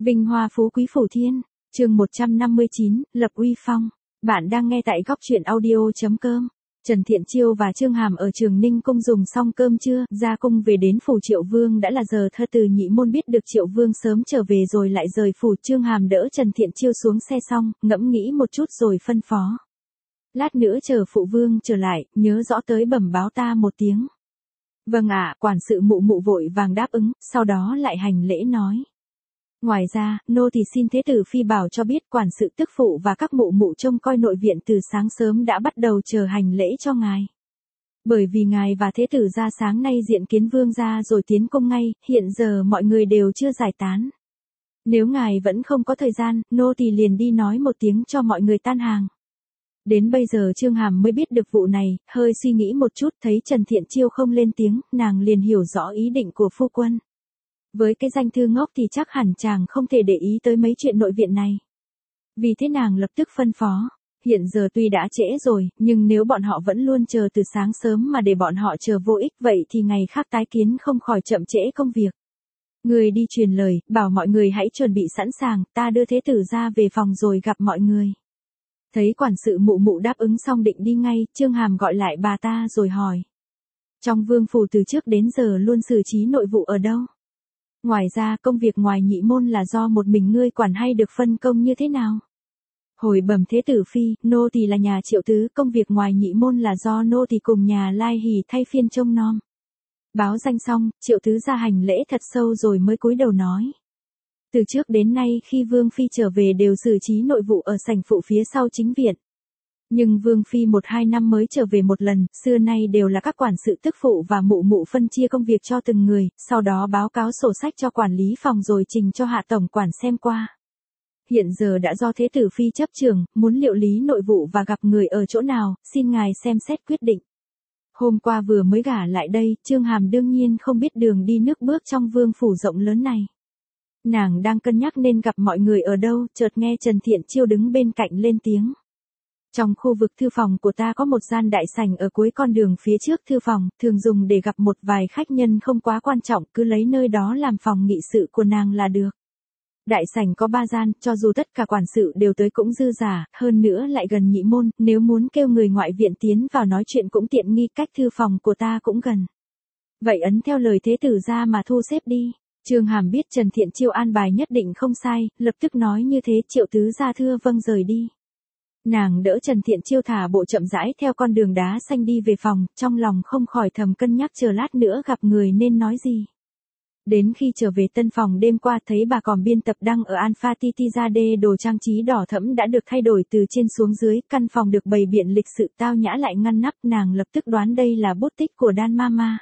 Vinh hoa phú quý phủ thiên, chương 159, lập uy phong. Bạn đang nghe tại góc truyện audio.com. Trần Thiện Chiêu và Chương Hàm ở Trường Ninh Cung dùng xong cơm trưa, ra cung về đến phủ Triệu Vương đã là giờ thơ. Từ Nhị Môn biết được Triệu Vương sớm trở về rồi lại rời phủ. Chương Hàm đỡ Trần Thiện Chiêu xuống xe xong, ngẫm nghĩ một chút rồi phân phó. Lát nữa chờ phụ vương trở lại, nhớ rõ tới bẩm báo ta một tiếng. Vâng ạ, quản sự Mụ Mụ vội vàng đáp ứng, sau đó lại hành lễ nói. Ngoài ra, nô tỳ xin thế tử phi bảo cho biết quản sự tức phụ và các mụ mụ trông coi nội viện từ sáng sớm đã bắt đầu chờ hành lễ cho ngài. Bởi vì ngài và thế tử ra sáng nay diện kiến vương gia rồi tiến cung ngay, hiện giờ mọi người đều chưa giải tán. Nếu ngài vẫn không có thời gian, nô tỳ liền đi nói một tiếng cho mọi người tan hàng. Đến bây giờ Chương Hàm mới biết được vụ này, hơi suy nghĩ một chút thấy Trần Thiện Chiêu không lên tiếng, nàng liền hiểu rõ ý định của phu quân. Với cái danh thư ngốc thì chắc hẳn chàng không thể để ý tới mấy chuyện nội viện này. Vì thế nàng lập tức phân phó. Hiện giờ tuy đã trễ rồi, nhưng nếu bọn họ vẫn luôn chờ từ sáng sớm mà để bọn họ chờ vô ích vậy thì ngày khác tái kiến không khỏi chậm trễ công việc. Người đi truyền lời, bảo mọi người hãy chuẩn bị sẵn sàng, ta đưa thế tử ra về phòng rồi gặp mọi người. Thấy quản sự Mụ Mụ đáp ứng xong định đi ngay, Chương Hàm gọi lại bà ta rồi hỏi. Trong vương phủ từ trước đến giờ luôn xử trí nội vụ ở đâu? Ngoài ra công việc ngoài Nhị Môn là do một mình ngươi quản hay được phân công như thế nào? Hồi bẩm thế tử phi, nô tỳ là nhà Triệu tứ, công việc ngoài Nhị Môn là do nô tỳ cùng nhà Lai Hỷ thay phiên trông nom. Báo danh xong, Triệu tứ ra hành lễ thật sâu rồi mới cúi đầu nói. Từ trước đến nay khi Vương Phi trở về đều xử trí nội vụ ở sảnh phụ phía sau chính viện. Nhưng Vương Phi 1-2 năm mới trở về một lần, xưa nay đều là các quản sự tức phụ và mụ mụ phân chia công việc cho từng người, sau đó báo cáo sổ sách cho quản lý phòng rồi trình cho hạ tổng quản xem qua. Hiện giờ đã do thế tử phi chấp trưởng, muốn liệu lý nội vụ và gặp người ở chỗ nào, xin ngài xem xét quyết định. Hôm qua vừa mới gả lại đây, Chương Hàm đương nhiên không biết đường đi nước bước trong vương phủ rộng lớn này. Nàng đang cân nhắc nên gặp mọi người ở đâu, chợt nghe Trần Thiện Chiêu đứng bên cạnh lên tiếng. Trong khu vực thư phòng của ta có một gian đại sảnh ở cuối con đường phía trước thư phòng, thường dùng để gặp một vài khách nhân không quá quan trọng, cứ lấy nơi đó làm phòng nghị sự của nàng là được. Đại sảnh có 3 gian, cho dù tất cả quản sự đều tới cũng dư giả, hơn nữa lại gần Nhị Môn, nếu muốn kêu người ngoại viện tiến vào nói chuyện cũng tiện nghi, cách thư phòng của ta cũng gần. Vậy ấn theo lời thế tử ra mà thu xếp đi. Chương Hàm biết Trần Thiện Chiêu an bài nhất định không sai, lập tức nói như thế. Triệu tứ ra thưa vâng rời đi. Nàng đỡ Trần Thiện Chiêu thả bộ chậm rãi theo con đường đá xanh đi về phòng, trong lòng không khỏi thầm cân nhắc chờ lát nữa gặp người nên nói gì. Đến khi trở về tân phòng đêm qua thấy bà còm biên tập đăng ở Alpha Titizade đồ trang trí đỏ thẫm đã được thay đổi từ trên xuống dưới, căn phòng được bày biện lịch sự tao nhã lại ngăn nắp, nàng lập tức đoán đây là bút tích của Dan Mama.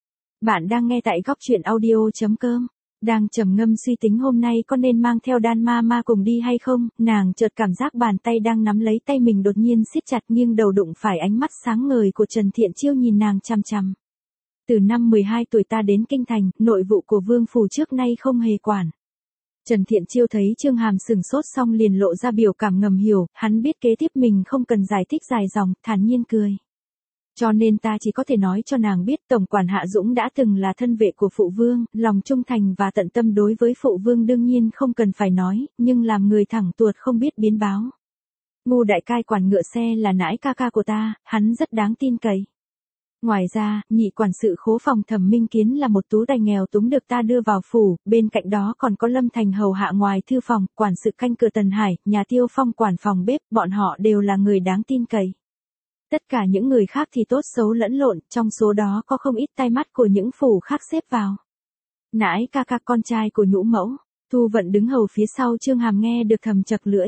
Bạn đang nghe tại góc truyện audio.com. Đang trầm ngâm suy tính hôm nay có nên mang theo Dan Mama cùng đi hay không, nàng chợt cảm giác bàn tay đang nắm lấy tay mình đột nhiên siết chặt, nghiêng đầu đụng phải ánh mắt sáng ngời của Trần Thiện Chiêu nhìn nàng chằm chằm. Từ năm 12 tuổi ta đến kinh thành, nội vụ của vương phủ trước nay không hề quản. Trần Thiện Chiêu thấy Chương Hàm sừng sốt xong liền lộ ra biểu cảm ngầm hiểu, hắn biết kế tiếp mình không cần giải thích dài dòng, thản nhiên cười. Cho nên ta chỉ có thể nói cho nàng biết Tổng quản Hạ Dũng đã từng là thân vệ của phụ vương, lòng trung thành và tận tâm đối với phụ vương đương nhiên không cần phải nói, nhưng làm người thẳng tuột không biết biến báo. Ngu đại cai quản ngựa xe là nãi ca ca của ta, hắn rất đáng tin cậy. Ngoài ra, nhị quản sự khố phòng Thẩm Minh Kiến là một tú tài nghèo túng được ta đưa vào phủ, bên cạnh đó còn có Lâm Thành hầu hạ ngoài thư phòng, quản sự canh cửa Tần Hải, nhà Tiêu Phong quản phòng bếp, bọn họ đều là người đáng tin cậy. Tất cả những người khác thì tốt xấu lẫn lộn, trong số đó có không ít tai mắt của những phủ khác xếp vào. Nãi ca ca con trai của Nhũ mẫu, Thu Vận đứng hầu phía sau Chương Hàm nghe được thầm chật lưỡi.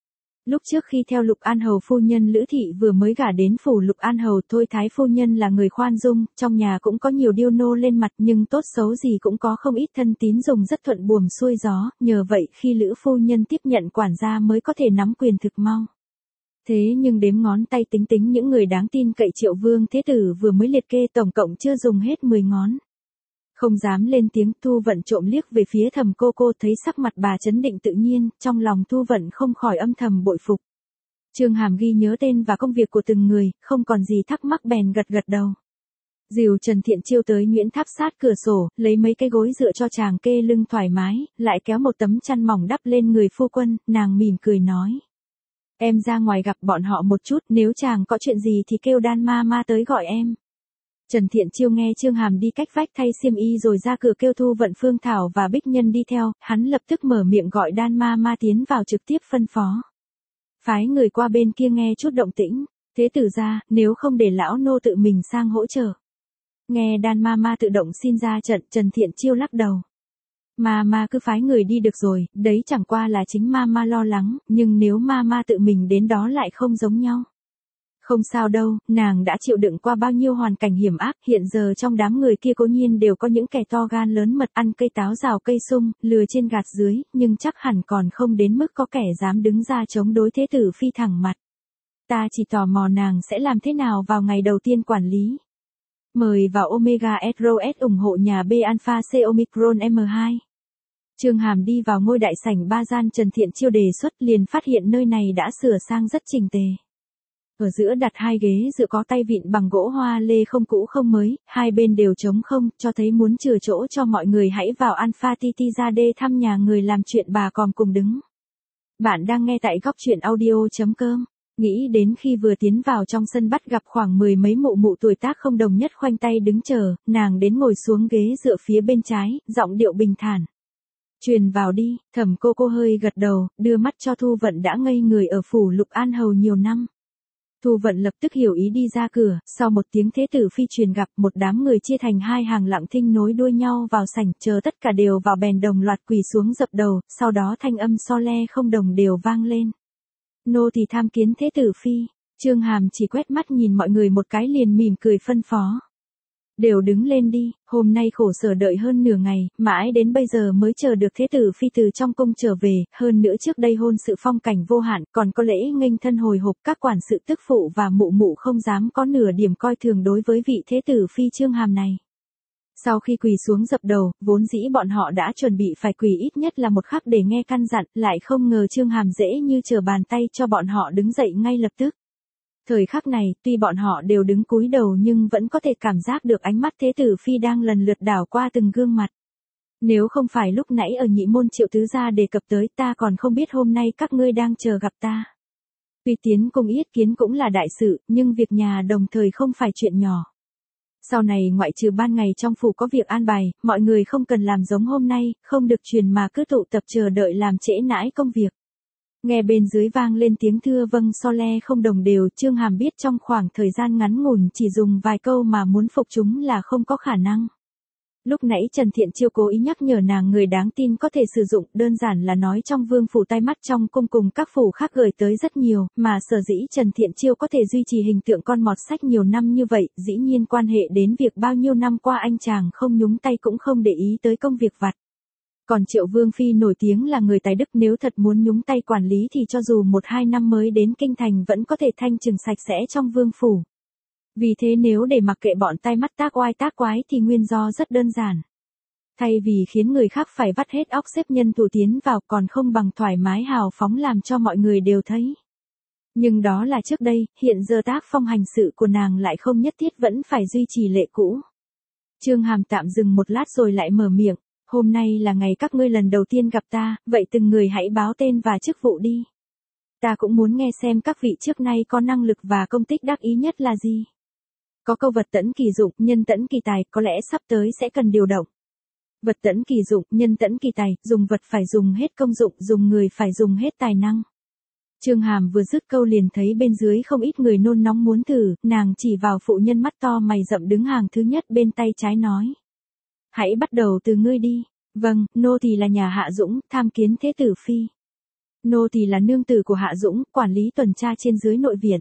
Lúc trước khi theo Lục An hầu phu nhân Lữ Thị vừa mới gả đến phủ Lục An hầu, Thôi Thái phu nhân là người khoan dung, trong nhà cũng có nhiều điêu nô lên mặt nhưng tốt xấu gì cũng có không ít thân tín dùng rất thuận buồm xuôi gió, nhờ vậy khi Lữ phu nhân tiếp nhận quản gia mới có thể nắm quyền thực mau. Thế nhưng đếm ngón tay tính tính những người đáng tin cậy Triệu Vương Thế Tử vừa mới liệt kê tổng cộng chưa dùng hết 10 ngón. Không dám lên tiếng, Thu Vận trộm liếc về phía Thẩm cô thấy sắc mặt bà trấn định tự nhiên, trong lòng Thu Vận không khỏi âm thầm bội phục. Chương Hàm ghi nhớ tên và công việc của từng người, không còn gì thắc mắc bèn gật gật đầu. Dìu Trần Thiện Chiêu tới Nguyễn Tháp sát cửa sổ, lấy mấy cái gối dựa cho chàng kê lưng thoải mái, lại kéo một tấm chăn mỏng đắp lên người phu quân, nàng mỉm cười nói. Em ra ngoài gặp bọn họ một chút, nếu chàng có chuyện gì thì kêu Đan ma tới gọi em. Trần Thiện Chiêu nghe Chương Hàm đi cách vách thay xiêm y rồi ra cửa kêu Thu Vận, Phương Thảo và Bích Nhân đi theo, hắn lập tức mở miệng gọi Đan ma tiến vào trực tiếp phân phó. Phái người qua bên kia nghe chút động tĩnh, thế tử ra, nếu không để lão nô tự mình sang hỗ trợ. Nghe Đan ma tự động xin ra trận, Trần Thiện Chiêu lắc đầu. Ma cứ phái người đi được rồi, đấy chẳng qua là chính ma lo lắng, nhưng nếu ma tự mình đến đó lại không giống nhau. Không sao đâu, nàng đã chịu đựng qua bao nhiêu hoàn cảnh hiểm ác, hiện giờ trong đám người kia cố nhiên đều có những kẻ to gan lớn mật ăn cây táo rào cây sung, lừa trên gạt dưới, nhưng chắc hẳn còn không đến mức có kẻ dám đứng ra chống đối thế tử phi thẳng mặt. Ta chỉ tò mò nàng sẽ làm thế nào vào ngày đầu tiên quản lý. Mời vào Omega SROS ủng hộ nhà B Alpha C Omicron M2. Chương Hàm đi vào ngôi đại sảnh ba gian Trần Thiện Chiêu đề xuất, liền phát hiện nơi này đã sửa sang rất chỉnh tề. Ở giữa đặt hai ghế dựa có tay vịn bằng gỗ hoa lê không cũ không mới, hai bên đều trống không, cho thấy muốn chừa chỗ cho mọi người hãy vào Alpha TT ra đê thăm nhà người làm chuyện bà còm cùng đứng. Bạn đang nghe tại góc truyện audio.com. Nghĩ đến khi vừa tiến vào trong sân bắt gặp khoảng mười mấy mụ tuổi tác không đồng nhất khoanh tay đứng chờ, nàng đến ngồi xuống ghế dựa phía bên trái, giọng điệu bình thản. Truyền vào đi, Thẩm cô hơi gật đầu, đưa mắt cho Thu Vận đã ngây người ở phủ Lục An hầu nhiều năm. Thu Vận lập tức hiểu ý đi ra cửa, sau một tiếng thế tử phi truyền gặp, một đám người chia thành hai hàng lặng thinh nối đuôi nhau vào sảnh, chờ tất cả đều vào bèn đồng loạt quỳ xuống dập đầu, sau đó thanh âm so le không đồng đều vang lên. Nô thì tham kiến thế tử phi. Chương Hàm chỉ quét mắt nhìn mọi người một cái liền mỉm cười phân phó. Đều đứng lên đi, hôm nay khổ sở đợi hơn nửa ngày, mãi đến bây giờ mới chờ được thế tử phi từ trong cung trở về, hơn nữa trước đây hôn sự phong cảnh vô hạn, còn có lễ nghênh thân hồi hộp, các quản sự tức phụ và mụ không dám có nửa điểm coi thường đối với vị thế tử phi Chương Hàm này. Sau khi quỳ xuống dập đầu, vốn dĩ bọn họ đã chuẩn bị phải quỳ ít nhất là một khắc để nghe căn dặn, lại không ngờ Chương Hàm dễ như trở bàn tay cho bọn họ đứng dậy ngay lập tức. Thời khắc này, tuy bọn họ đều đứng cúi đầu nhưng vẫn có thể cảm giác được ánh mắt thế tử phi đang lần lượt đảo qua từng gương mặt. Nếu không phải lúc nãy ở Nhị Môn Triệu tứ gia đề cập tới, ta còn không biết hôm nay các ngươi đang chờ gặp ta. Tuy tiến cung yết kiến cũng là đại sự, nhưng việc nhà đồng thời không phải chuyện nhỏ. Sau này ngoại trừ ban ngày trong phủ có việc an bài, mọi người không cần làm giống hôm nay, không được truyền mà cứ tụ tập chờ đợi làm trễ nãi công việc. Nghe bên dưới vang lên tiếng thưa vâng so le không đồng đều, Chương Hàm biết trong khoảng thời gian ngắn ngủn chỉ dùng vài câu mà muốn phục chúng là không có khả năng. Lúc nãy Trần Thiện Chiêu cố ý nhắc nhở nàng người đáng tin có thể sử dụng, đơn giản là nói trong vương phủ tai mắt trong cung cùng các phủ khác gửi tới rất nhiều, mà sở dĩ Trần Thiện Chiêu có thể duy trì hình tượng con mọt sách nhiều năm như vậy, dĩ nhiên quan hệ đến việc bao nhiêu năm qua anh chàng không nhúng tay cũng không để ý tới công việc vặt. Còn Triệu Vương Phi nổi tiếng là người tài đức, nếu thật muốn nhúng tay quản lý thì cho dù 1-2 năm mới đến kinh thành vẫn có thể thanh trừng sạch sẽ trong vương phủ. Vì thế nếu để mặc kệ bọn tai mắt tác oai tác quái thì nguyên do rất đơn giản. Thay vì khiến người khác phải vắt hết óc xếp nhân thủ tiến vào, còn không bằng thoải mái hào phóng làm cho mọi người đều thấy. Nhưng đó là trước đây, hiện giờ tác phong hành sự của nàng lại không nhất thiết vẫn phải duy trì lệ cũ. Chương Hàm tạm dừng một lát rồi lại mở miệng. Hôm nay là ngày các ngươi lần đầu tiên gặp ta, vậy từng người hãy báo tên và chức vụ đi. Ta cũng muốn nghe xem các vị trước nay có năng lực và công tích đắc ý nhất là gì. Có câu vật tẫn kỳ dụng, nhân tẫn kỳ tài, có lẽ sắp tới sẽ cần điều động. Vật tẫn kỳ dụng, nhân tẫn kỳ tài, dùng vật phải dùng hết công dụng, dùng người phải dùng hết tài năng. Chương Hàm vừa dứt câu liền thấy bên dưới không ít người nôn nóng muốn thử, nàng chỉ vào phụ nhân mắt to mày rậm đứng hàng thứ nhất bên tay trái nói. Hãy bắt đầu từ ngươi đi. Vâng, nô tỳ là nhà Hạ Dũng, tham kiến thế tử phi. Nô tỳ là nương tử của Hạ Dũng, quản lý tuần tra trên dưới nội viện.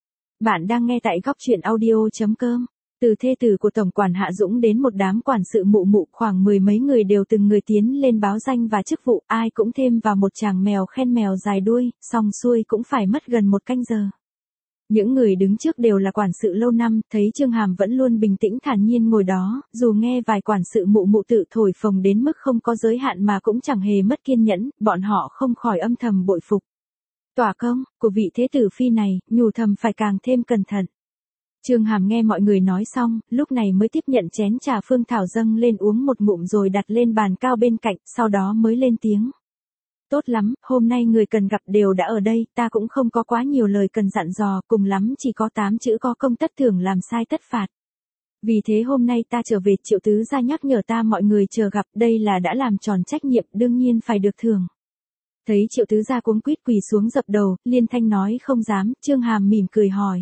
Bạn đang nghe tại góc truyện audio.com. Từ thê tử của tổng quản Hạ Dũng đến một đám quản sự mụ khoảng mười mấy người đều từng người tiến lên báo danh và chức vụ, ai cũng thêm vào một chàng mèo khen mèo dài đuôi, xong xuôi cũng phải mất gần một canh giờ. Những người đứng trước đều là quản sự lâu năm, thấy Chương Hàm vẫn luôn bình tĩnh thản nhiên ngồi đó, dù nghe vài quản sự mụ tự thổi phồng đến mức không có giới hạn mà cũng chẳng hề mất kiên nhẫn, bọn họ không khỏi âm thầm bội phục. Tỏa công của vị thế tử phi này, nhủ thầm phải càng thêm cẩn thận. Trương Hàm nghe mọi người nói xong, lúc này mới tiếp nhận chén trà Phương Thảo dâng lên uống một ngụm rồi đặt lên bàn cao bên cạnh, sau đó mới lên tiếng. Tốt lắm, hôm nay người cần gặp đều đã ở đây, ta cũng không có quá nhiều lời cần dặn dò, cùng lắm chỉ có 8 chữ có công tất thưởng làm sai tất phạt. Vì thế hôm nay ta trở về, Triệu tứ gia nhắc nhở ta mọi người chờ gặp, đây là đã làm tròn trách nhiệm, đương nhiên phải được thưởng. Thấy Triệu tứ gia cuống quýt quỳ xuống dập đầu, liên thanh nói không dám, Trương Hàm mỉm cười hỏi.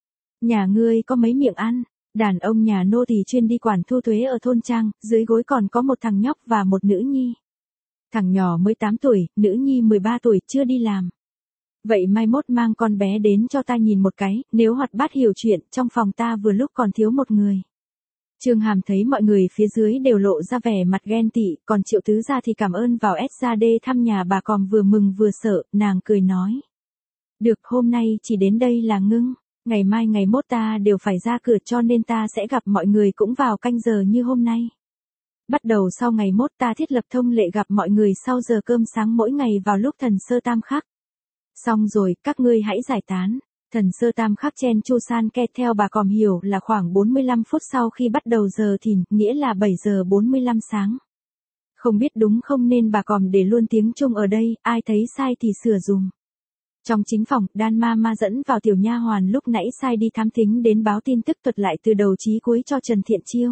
Nhà ngươi có mấy miệng ăn? Đàn ông nhà nô tỳ chuyên đi quản thu thuế ở thôn trang, dưới gối còn có một thằng nhóc và một nữ nhi. Thằng nhỏ mới 8 tuổi, nữ nhi 13 tuổi, chưa đi làm. Vậy mai mốt mang con bé đến cho ta nhìn một cái, nếu hoạt bát hiểu chuyện, trong phòng ta vừa lúc còn thiếu một người. Trương Hàm thấy mọi người phía dưới đều lộ ra vẻ mặt ghen tị, còn Triệu tứ gia thì cảm ơn vào ra đê thăm nhà bà Còm vừa mừng vừa sợ, nàng cười nói. Được, hôm nay chỉ đến đây là ngưng, ngày mai ngày mốt ta đều phải ra cửa cho nên ta sẽ gặp mọi người cũng vào canh giờ như hôm nay. Bắt đầu sau ngày mốt ta thiết lập thông lệ gặp mọi người sau giờ cơm sáng mỗi ngày vào lúc thần sơ tam khắc. Xong rồi, các ngươi hãy giải tán. Thần sơ tam khắc chen chu san ke theo bà Còm hiểu là khoảng 45 phút sau khi bắt đầu giờ thìn, nghĩa là 7 giờ 45 sáng. Không biết đúng không nên bà Còm để luôn tiếng Trung ở đây, ai thấy sai thì sửa dùm. Trong chính phòng, Đan Ma dẫn vào tiểu nha hoàn lúc nãy sai đi thám thính đến báo tin tức thuật lại từ đầu chí cuối cho Trần Thiện Chiêu.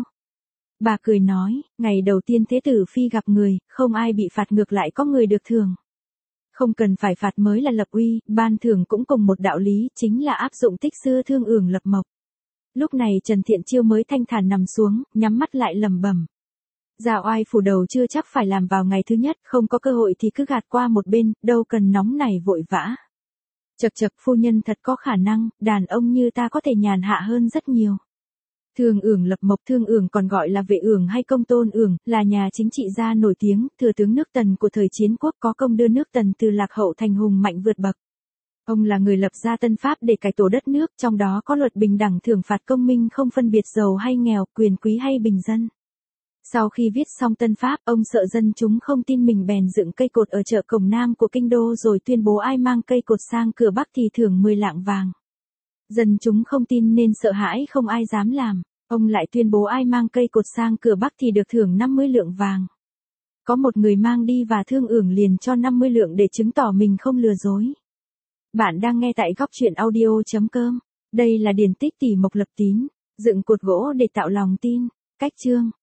Bà cười nói, ngày đầu tiên Thế tử phi gặp người, không ai bị phạt ngược lại có người được thưởng. Không cần phải phạt mới là lập uy, ban thưởng cũng cùng một đạo lý, chính là áp dụng tích xưa thương ưởng lập mộc. Lúc này Trần Thiện Chiêu mới thanh thản nằm xuống, nhắm mắt lại lẩm bẩm. Dạ oai phủ đầu chưa chắc phải làm vào ngày thứ nhất, không có cơ hội thì cứ gạt qua một bên, đâu cần nóng nảy vội vã. Chậc chậc, phu nhân thật có khả năng, đàn ông như ta có thể nhàn hạ hơn rất nhiều. Thương ưởng lập mộc, thương ưởng còn gọi là vệ ưởng hay công tôn ưởng, là nhà chính trị gia nổi tiếng, thừa tướng nước Tần của thời chiến quốc, có công đưa nước Tần từ lạc hậu thành hùng mạnh vượt bậc. Ông là người lập ra tân pháp để cải tổ đất nước, trong đó có luật bình đẳng thưởng phạt công minh không phân biệt giàu hay nghèo, quyền quý hay bình dân. Sau khi viết xong tân pháp, ông sợ dân chúng không tin mình bèn dựng cây cột ở chợ Cổng Nam của kinh đô rồi tuyên bố ai mang cây cột sang cửa Bắc thì thưởng 10 lạng vàng. Dân chúng không tin nên sợ hãi không ai dám làm. Ông lại tuyên bố ai mang cây cột sang cửa Bắc thì được thưởng 50 lượng vàng. Có một người mang đi và thương ưởng liền cho 50 lượng để chứng tỏ mình không lừa dối. Bạn đang nghe tại góc truyện audio.com. Đây là điển tích tỷ mộc lập tín, dựng cột gỗ để tạo lòng tin. Cách chương